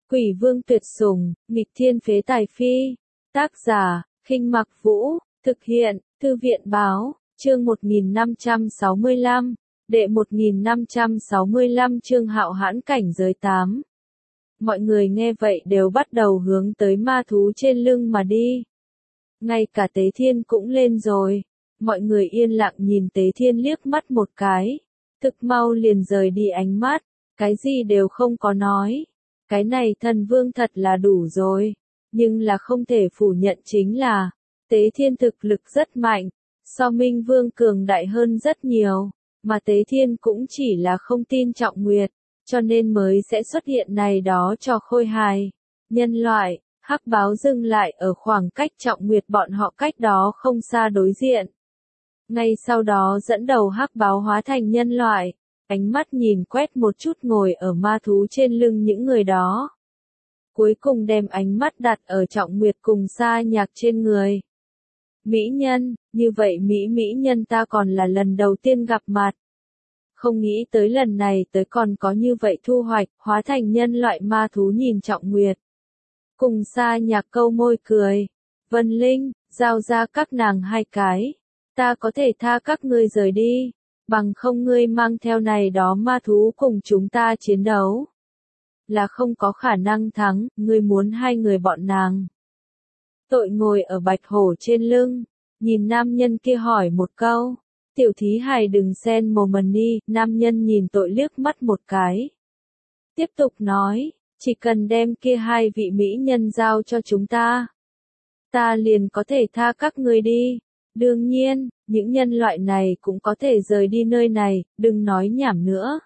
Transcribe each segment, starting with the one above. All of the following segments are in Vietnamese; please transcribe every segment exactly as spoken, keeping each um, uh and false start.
Quỷ vương tuyệt sủng, nghịch thiên phế tài phi. Tác giả, Khinh Mặc Vũ, thực hiện, Thư viện báo, chương một nghìn năm trăm sáu mươi lăm, đệ một nghìn năm trăm sáu mươi lăm chương hạo hãn cảnh giới tám. Mọi người nghe vậy đều bắt đầu hướng tới ma thú trên lưng mà đi. Ngay cả Tế Thiên cũng lên rồi. Mọi người yên lặng nhìn Tế Thiên liếc mắt một cái. Thực mau liền rời đi ánh mắt, cái gì đều không có nói. Cái này thần vương thật là đủ rồi. Nhưng là không thể phủ nhận chính là, Tế Thiên thực lực rất mạnh, so Minh Vương cường đại hơn rất nhiều, mà Tế Thiên cũng chỉ là không tin Trọng Nguyệt, cho nên mới sẽ xuất hiện này đó cho khôi hài. Nhân loại, Hắc Báo dừng lại ở khoảng cách Trọng Nguyệt bọn họ cách đó không xa đối diện. Ngay sau đó dẫn đầu Hắc Báo hóa thành nhân loại, ánh mắt nhìn quét một chút ngồi ở ma thú trên lưng những người đó. Cuối cùng đem ánh mắt đặt ở Trọng Nguyệt cùng Sa Nhạc trên người. Mỹ nhân, như vậy Mỹ Mỹ nhân ta còn là lần đầu tiên gặp mặt. Không nghĩ tới lần này tới còn có như vậy thu hoạch, hóa thành nhân loại ma thú nhìn Trọng Nguyệt. Cùng Sa Nhạc câu môi cười. Vân Linh, giao ra các nàng hai cái. Ta có thể tha các ngươi rời đi. Bằng không ngươi mang theo này đó ma thú cùng chúng ta chiến đấu. Là không có khả năng thắng, ngươi muốn hai người bọn nàng. Tội ngồi ở bạch hổ trên lưng, nhìn nam nhân kia hỏi một câu. Tiểu thí hài đừng xen mồm mần đi, nam nhân nhìn tội liếc mắt một cái. Tiếp tục nói, chỉ cần đem kia hai vị mỹ nhân giao cho chúng ta. Ta liền có thể tha các ngươi đi. Đương nhiên, những nhân loại này cũng có thể rời đi nơi này, đừng nói nhảm nữa.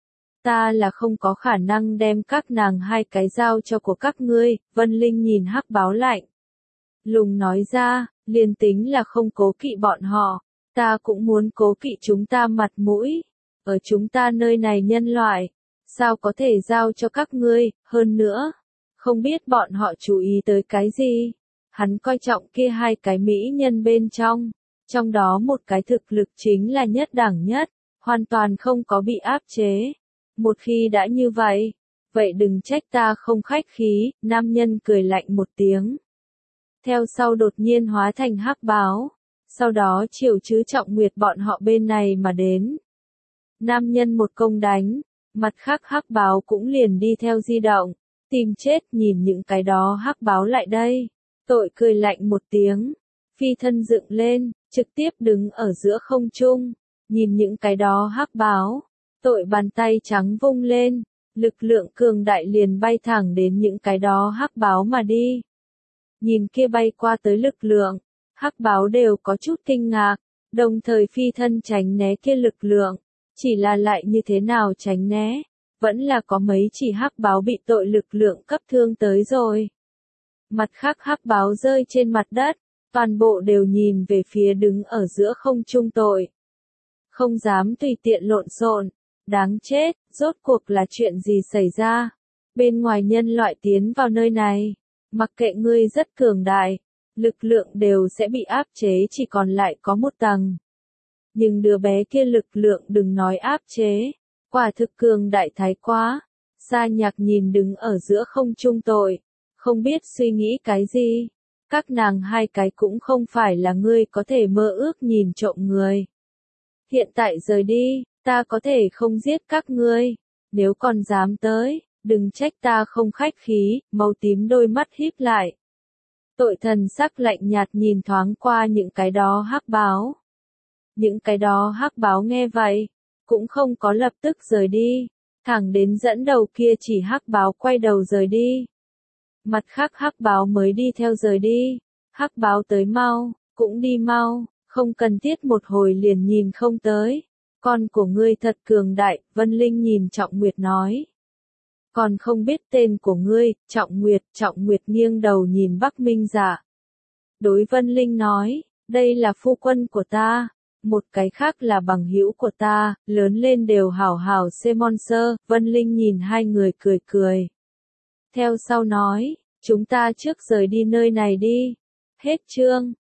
Ta là không có khả năng đem các nàng hai cái giao cho của các ngươi, Vân Linh nhìn Hắc Báo lạnh. Lùng nói ra, liền tính là không cố kỵ bọn họ, ta cũng muốn cố kỵ chúng ta mặt mũi. Ở chúng ta nơi này nhân loại, sao có thể giao cho các ngươi, hơn nữa, không biết bọn họ chú ý tới cái gì. Hắn coi trọng kia hai cái mỹ nhân bên trong, trong đó một cái thực lực chính là nhất đẳng nhất, hoàn toàn không có bị áp chế. Một khi đã như vậy, vậy đừng trách ta không khách khí, nam nhân cười lạnh một tiếng. Theo sau đột nhiên hóa thành Hắc Báo, sau đó chiều chứ Trọng Nguyệt bọn họ bên này mà đến. Nam nhân một công đánh, mặt khác Hắc Báo cũng liền đi theo di động, tìm chết nhìn những cái đó Hắc Báo lại đây. Tội cười lạnh một tiếng, phi thân dựng lên, trực tiếp đứng ở giữa không trung, nhìn những cái đó Hắc Báo. Tội bàn tay trắng vung lên, lực lượng cường đại liền bay thẳng đến những cái đó Hắc Báo mà đi. Nhìn kia bay qua tới lực lượng, Hắc Báo đều có chút kinh ngạc, đồng thời phi thân tránh né kia lực lượng, chỉ là lại như thế nào tránh né, vẫn là có mấy chỉ Hắc Báo bị tội lực lượng cấp thương tới rồi. Mặt khác Hắc Báo rơi trên mặt đất, toàn bộ đều nhìn về phía đứng ở giữa không trung tội. Không dám tùy tiện lộn xộn. Đáng chết, rốt cuộc là chuyện gì xảy ra? Bên ngoài nhân loại tiến vào nơi này, mặc kệ ngươi rất cường đại, lực lượng đều sẽ bị áp chế chỉ còn lại có một tầng. Nhưng đứa bé kia lực lượng đừng nói áp chế, quả thực cường đại thái quá. Sa Nhạc nhìn đứng ở giữa không trung tội, không biết suy nghĩ cái gì. Các nàng hai cái cũng không phải là ngươi có thể mơ ước nhìn trộm người. Hiện tại rời đi. Ta có thể không giết các ngươi, nếu còn dám tới, đừng trách ta không khách khí, màu tím đôi mắt híp lại. Tội thần sắc lạnh nhạt nhìn thoáng qua những cái đó Hắc Báo. Những cái đó Hắc Báo nghe vậy, cũng không có lập tức rời đi, thẳng đến dẫn đầu kia chỉ Hắc Báo quay đầu rời đi. Mặt khác Hắc Báo mới đi theo rời đi, Hắc Báo tới mau, cũng đi mau, không cần thiết một hồi liền nhìn không tới. Con của ngươi thật cường đại, Vân Linh nhìn Trọng Nguyệt nói. Còn không biết tên của ngươi, Trọng Nguyệt, Trọng Nguyệt nghiêng đầu nhìn Bắc Minh Dạ. Đối Vân Linh nói, đây là phu quân của ta, một cái khác là bằng hữu của ta, lớn lên đều hảo hảo Semon Sơ, Vân Linh nhìn hai người cười cười. Theo sau nói, chúng ta trước rời đi nơi này đi. Hết chương.